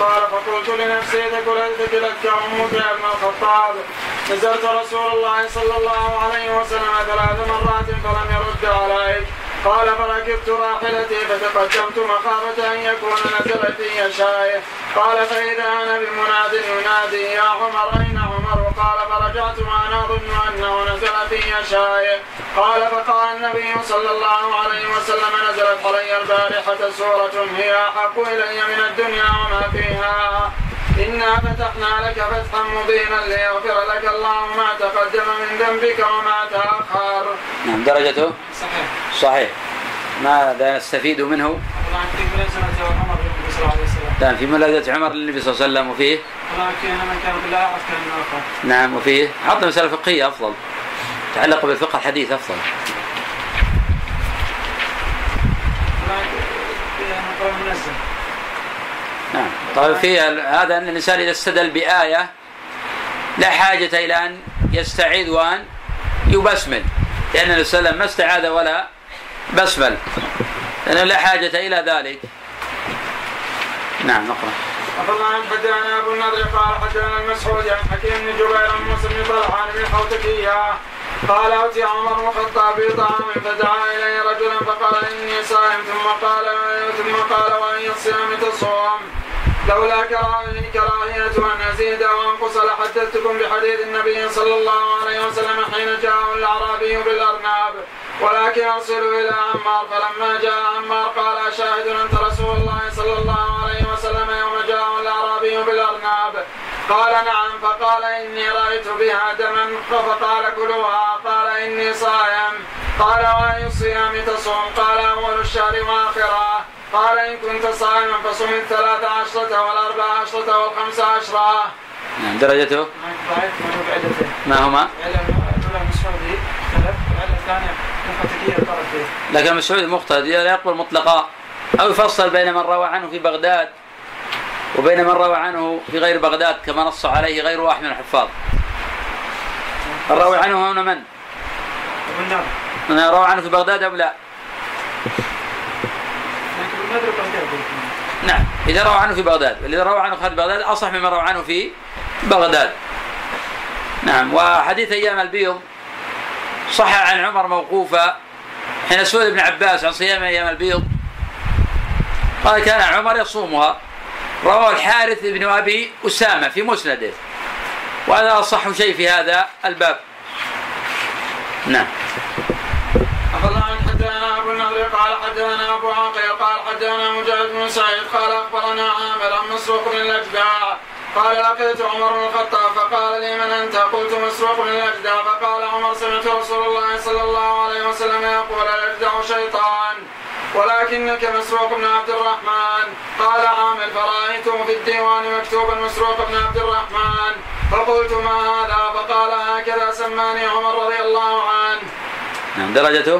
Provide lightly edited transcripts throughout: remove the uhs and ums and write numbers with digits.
قال فقلت لنفسي تكلتك أمك يا ابن الخطاب. نزلت رسول الله صلى الله عليه وسلم 3 مرات فلم يرد عليك. قال فركبت راحلتي فتقدمت مخافة أن يكون نزل في شاية. قال فإذا أنا بمناد ينادي يا عمر أين عمر؟ قال فرجعت وأنا أظن أنه نزل في شاية. قال فقال النبي صلى الله عليه وسلم نزلت علي البارحة سورة هي أحب إلي من الدنيا وما فيها. إنا فتحنا لك فتحا مبينا ليغفر لك الله ما تقدم من ذنبك وما تأخر. نعم درجته صحيح. ماذا نستفيد منه؟ في ملازمة عمر للنبي صلى الله عليه وسلم. وفيه نعم وفيه حط مسألة فقهية أفضل تعلق بالفقه الحديث أفضل. نعم. طيب في هذا أن الإنسان إذا استدل بآية لا حاجة إلى أن يستعيذ وأن يبسمل، لأن النبي صلى الله عليه وسلم ما استعاذ ولا بسمل، لأنه لا حاجة إلى ذلك. نعم نقرأ. أفضل حدثنا أبو النضر قال حدثنا المسعود عن حكيم بن جبير عن موسى بن طلحة بن الحوتكية قال أتي عمر بن الخطاب بطعام فدعا إليه رجلا فقال إني صائم ثم قال وأي الصيام تصوم لولا كراهية أن أزيد وأنقص لحدثتكم بحديث النبي صلى الله عليه وسلم حين جاءه الأعرابي بالأرناب ولكن أرسلوا إلى عمار. فلما جاء عمار قال أشاهد أنت رسول الله صلى الله عليه وسلم يوم جاءه الأعرابي بالأرناب؟ قال نعم. فقال إني رأيت بها دما فقال كلوها. قال إني صائم. قال وأي الصيام تصوم؟ قال أول الشهر وآخره. قال إن كنت صائما فصم 13 و14 و15. درجته ما هما؟ لكن المسعود مقتضي لا يقبل مطلقا أو يفصل بين من روى عنه في بغداد وبين من روى عنه في غير بغداد كما نص عليه غير واحد من الحفاظ. الروى عنه هنا من؟ روى عنه في بغداد أو لا؟ نعم إذا روى عنه في بغداد، والذي روى عنه خارج بغداد أصح مما روى عنه في بغداد. نعم. وحديث أيام البيض صح عن عمر موقوفا حين سئل ابن عباس عن صيام أيام البيض قال كان عمر يصومها. رواه الحارث بن أبي أسامة في مسنده، وهذا أصح شيء في هذا الباب. نعم. حدثنا أبو النضر قال حدثنا أبو عقيل قال حدثنا مجاهد بن سعيد قال أخبرنا عامر عن مسروق بن الأجدع قال لقيت عمر بن الخطاب فقال لي من أنت؟ قلت مسروق بن الأجدع. فقال عمر سمعت رسول الله صلى الله عليه وسلم يقول الأجدع شيطان ولكنك مسروق بن عبد الرحمن. قال عامر فرأيته في الديوان مكتوبا مسروق بن عبد الرحمن فقلت ما هذا؟ فقال هكذا سماني عمر رضي الله عنه. نعم. درجته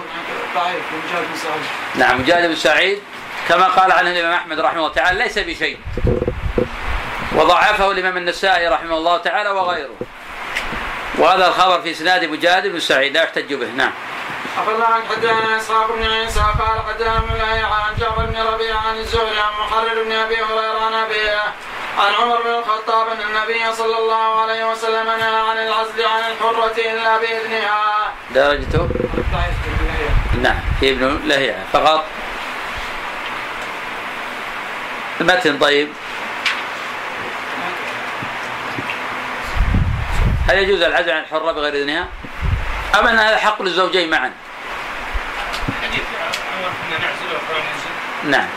نعم مجاهد بن سعيد كما قال عنه الإمام أحمد رحمه الله تعالى ليس بشيء، وضعفه الإمام النسائي رحمه الله تعالى وغيره، وهذا الخبر في إسناد مجاهد بن سعيد لا يحتج به. نعم. أخبرنا عن حدثنا إسحاق بن عيسى قال حدثنا ابن لهيعة عن جعفر بن ربيعة عن الزهري عن محرر بن أبي هريرة عن أبيه عن عمر بن الخطاب أن النبي صلى الله عليه وسلم نهى عن العزل عن الحرة إلا بإذنها. درجته نعم في ابن لهيعة فقط. المتن طيب. هل يجوز العزل عن الحرة بغير إذنها؟ أم أن هذا حق للزوجين معا؟ نعم.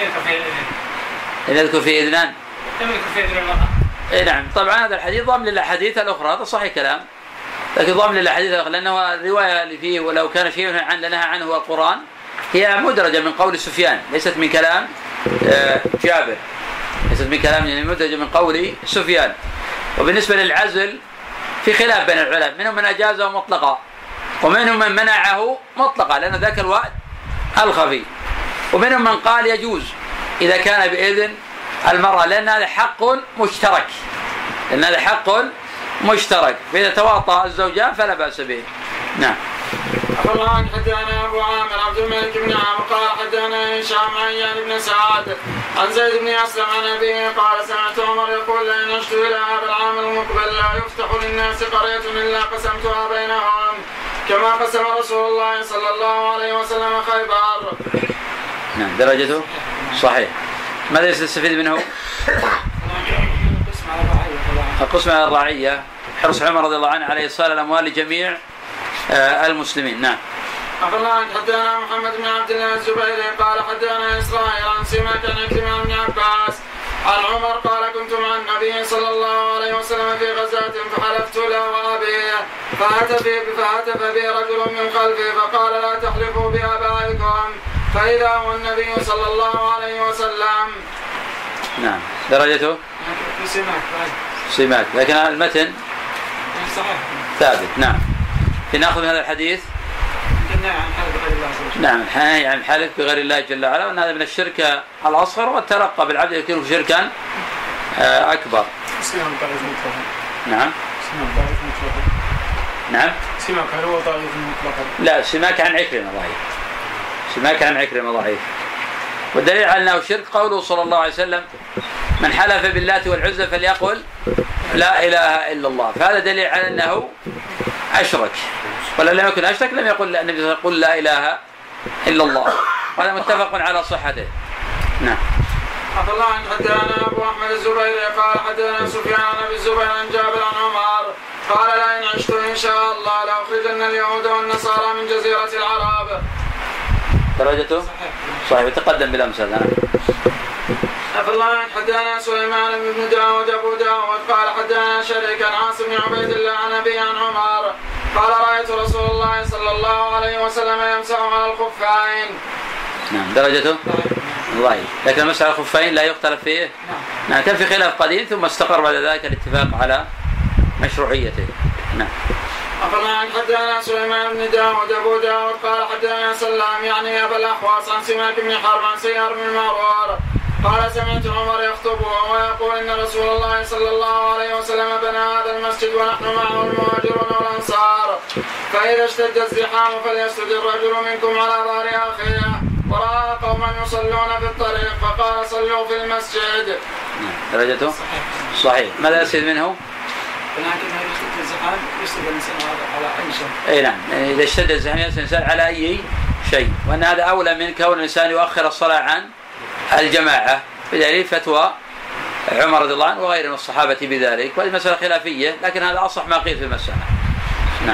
إن يذكر في إذنان. إيه نعم. طبعا هذا الحديث ضامن للأحاديث الأخرى، هذا صحيح كلام، لكن ضامن للأحاديث الأخرى لأنه الرواية اللي فيه ولو كان شيء نهى عنه القرآن هي مدرجة من قول سفيان ليست من كلام جابر، ليست من كلام يعني مدرجة من قول سفيان. وبالنسبة للعزل في خلاف بين العلماء، منهم من أجازه مطلقا ومنهم من منعه مطلقا لأن ذاك الوقت الخفي، ومنهم من قال يجوز إذا كان بإذن المرأة لأن هذا حق مشترك، لأن هذا حق مشترك، فإذا تواطأ الزوجان فلا بأس به. نعم. أخبرنا حدثنا أبو عامر عبد الملك بن عامر قال حدثنا هشام عن يان بن سعد عن زيد بن أسلم عن أبيه قال سمعت عمر يقول لئن عشت إلى هذا العام المقبل لا يفتح للناس قرية إلا قسمتها بينهم كما قسم رسول الله صلى الله عليه وسلم خيبر. نعم درجته صحيح. ماذا يستفيد منه؟ القسم على الرعية، حرص عمر رضي الله عنه على إيصال الأموال لجميع المسلمين. نعم. أخبرنا حدثنا محمد بن عبد الله الزبيري قال حدثنا إسرائيل عن سماك عن عكرمة بن عباس عن عمر قال كنت مع النبي صلى الله عليه وسلم في غزاة فحلفت له وأبيه فهتف بي رجل من خلفي فقال لا تحلفوا بآبائكم فإذا هو النبي صلى الله عليه وسلم. نعم درجته سماك لكن المتن صحيح ثابت. نعم. في نأخذ من هذا الحديث نعم يعني الحلف بغير الله جل وعلا، وأن هذا من الشرك الأصغر، والترقى بالعبد يكون شركا أكبر. نعم نعم سماك هو ضعيف مطلقا. لا سماك عن عكرمة ضعيف، سماك عن عكرمة ضعيف. والدليل على أنه شرك قوله صلى الله عليه وسلم من حلف باللات والعزى فليقل لا إله إلا الله، فهذا دليل على أنه أشرك، ولا لم يكن أشرك لم يقل النبي يقول لا إله إلا الله، وهذا متفق على صحته. نعم. عبد الله عن حدثنا أبو أحمد الزبيري قال حدثنا سفيان عن أبي الزبير عن جابر عن عمر قال لئن عشت إن شاء الله لأخرجن اليهود والنصارى من جزيرة العرب. درجته صحيح وتقدم بالأمس هذا. عبد الله عن حدثنا سليمان بن داود أبو داود قال حدثنا شريك عن عاصم بن عبيد الله عن أبي عن عمر قال رأيت رسول الله صلى الله عليه وسلم يمسح على الخفين. نعم درجته ضعيف، لكن المسح على الخفين لا يختلف فيه. نعم كان في خلاف قديم ثم استقر بعد ذلك الاتفاق على مشروعيته. نعم. أخبرنا عن حدثنا سليمان بن داود أبو داود قال حدثنا سلام يعني أبا الأحواص عن سماك بن حرب عن سيار بن المعرور قال سمعت عمر يخطب ويقول إن رسول الله صلى الله عليه وسلم بنى هذا المسجد ونحن معه المهاجرون والأنصار، فإذا اشتد الزحام فليسجد الرجل منكم على ظهر أخيه، ورأى قوما يصلون في الطريق فقال صلوا في المسجد. درجته صحيح. ماذا يستفيد منه؟ لكن إذا اشتد الزحام يسجد الإنسان على أي شيء. أي نعم، إذا اشتد الزحام يسجد الإنسان على أي شيء، وأن هذا أولى من كون الإنسان يؤخر الصلاة عن الجماعة، بدليل فتوى عمر رضي الله عنه وغيره من الصحابة بذلك، وهذه مسألة خلافية لكن هذا أصح ما قيل في المسألة. نعم.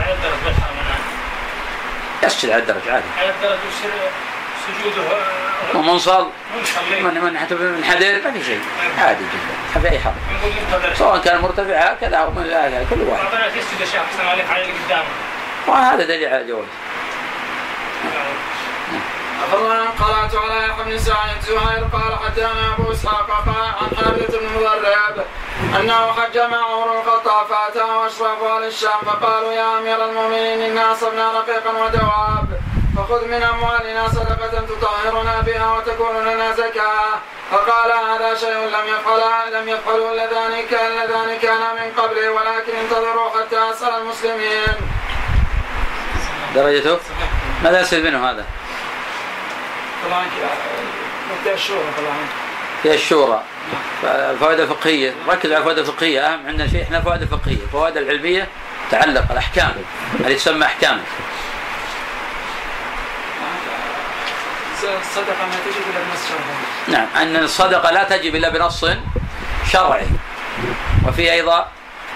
يسجد على الدرج عادي. على الدرج سجوده ومنصل من حدير ما في شيء عادي جدا، ما في أي حرج سواء كان مرتفع هكذا أو من هكذا كل واحد. وهذا دليل على الجواز. أخبرنا قرأت على يحيى بن سعيد زهير قال حدثنا أبو إسحاق عن حارثة بن مضرب أنه حج مع عمر بن الخطاب فأتاه أشراف أهل الشام فقالوا يا أمير المؤمنين إنا أصبنا رقيقا ودواب فخذ من أموالنا صدقة تطهرنا بها وتكون لنا زكاة، فقال هذا شيء لم يفعله اللذان كان من قبله ولكن انتظروا حتى أسأل المسلمين. درجته ماذا يصير منه هذا؟ طبعا مبدأ الشورى طبعا في الشورى الفوائد الفقهية، ركز على الفوائد الفقهية، أهم عندنا شيء احنا الفوائد الفقهية، الفوائد العلمية تعلق الأحكام اللي تسمى أحكام. الصدقة ما تجب إلا بنص شرعي. نعم أن الصدقة لا تجب إلا بنص شرعي، وفي أيضا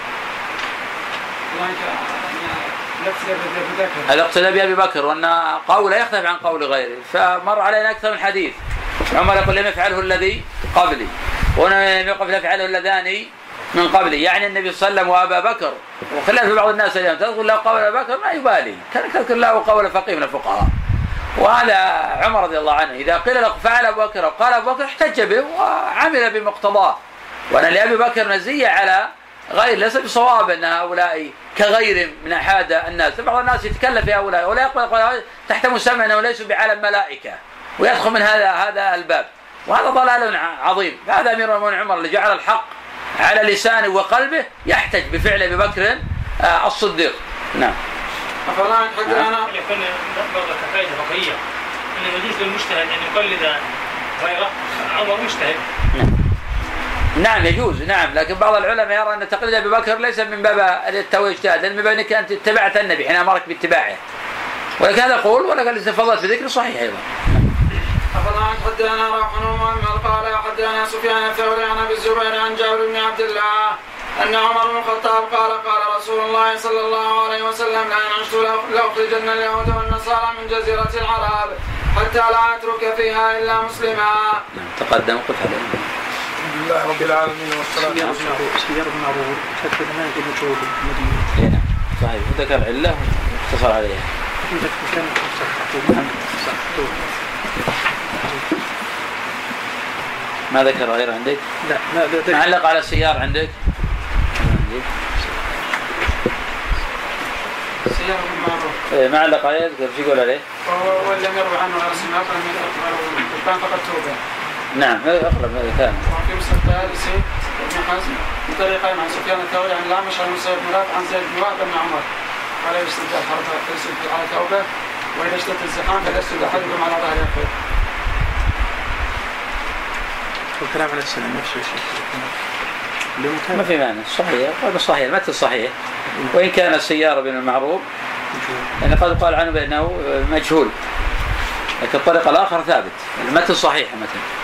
الاقتداء بأبي بكر، وأن قوله يختلف عن قول غيره، فمر علينا أكثر من حديث عمر يقول لم يفعله الذي قبلي ولم يفعله اللذان من قبلي، يعني النبي صلى الله عليه وسلم وأبا بكر، وخلاف بعض الناس اليوم تذكر له قول أبا بكر ما يبالي، كان يذكر له قول فقيه من الفقهاء، وهذا عمر رضي الله عنه إذا قيل له فعل أبو بكر وقال أبو بكر احتج به وعمل بمقتضاه، وأن لأبي بكر مزية على غير، ليس بصواب أن هؤلاء كغير من أحد الناس، بعض الناس يتكلم في هؤلاء ولا يقبل تحت مسمى أنه ليسوا بعالم ملائكة ويدخل من هذا الباب، وهذا ضلال عظيم. هذا أمير المؤمنين عمر اللي جعل الحق على لسانه وقلبه يحتج بفعل أبي بكر الصديق. نعم. أفلا حدثنا يكون برضه كفاية فقهية أنه يجوز للمجتهد أن يقلد غيره عمر مجتهد. نعم يجوز، نعم، لكن بعض العلماء يرى أن تقليد أبي بكر ليس من باب التواجد، لأن من باب أنك أنت اتبعت النبي حين أمرك باتباعه، ولكن هذا قول، ولكن الاستفاضات بذكر صحيح أيضا. أفلا حدثنا روح بن محمد قال حدثنا سفيان الثوري عن أبي الزبير عن جابر بن عبد الله أن عمر بن الخطاب قال رسول الله صلى الله عليه وسلم لا ينعشت لأخرجن اليهود والنصارى من جزيرة العرب حتى لا أترك فيها إلا مسلما. تقدم قف عليه. الحمد لله رب العالمين والصلاة والسلام. سيار بن عروض حتى ما يكون مجهول المدينة. نعم صحيح، وذكر علة واختصر عليها. ما ذكر غير عندك؟ لا ما ذكر. معلق على السيار عندك؟ سيار بن معروف. معلق عليه يذكر شو يقول عليه؟ ولم يروي عنه على اسم أقرب كان فقط توبة. نعم أقرب هذا كان. وفي مسند الطيالسي بن حزم من طريقين عن سفيان الثوري عن الأعمش عن مسيب بن رافع عن زيد بن وهب بن عمر قال يشتد الحرب فيسد على توبة وإذا اشتد الزحام فليسد أحدكم على ظهر يخفر. والكلام على السلام نفسه الشيء. ما في معنى صحيح، هذا صحيح، المتن صحيح، وإن كان السيار بن المعروف يعني قد قال عنه بأنه مجهول، لكن الطريق الآخر ثابت، المتن صحيح مثلا.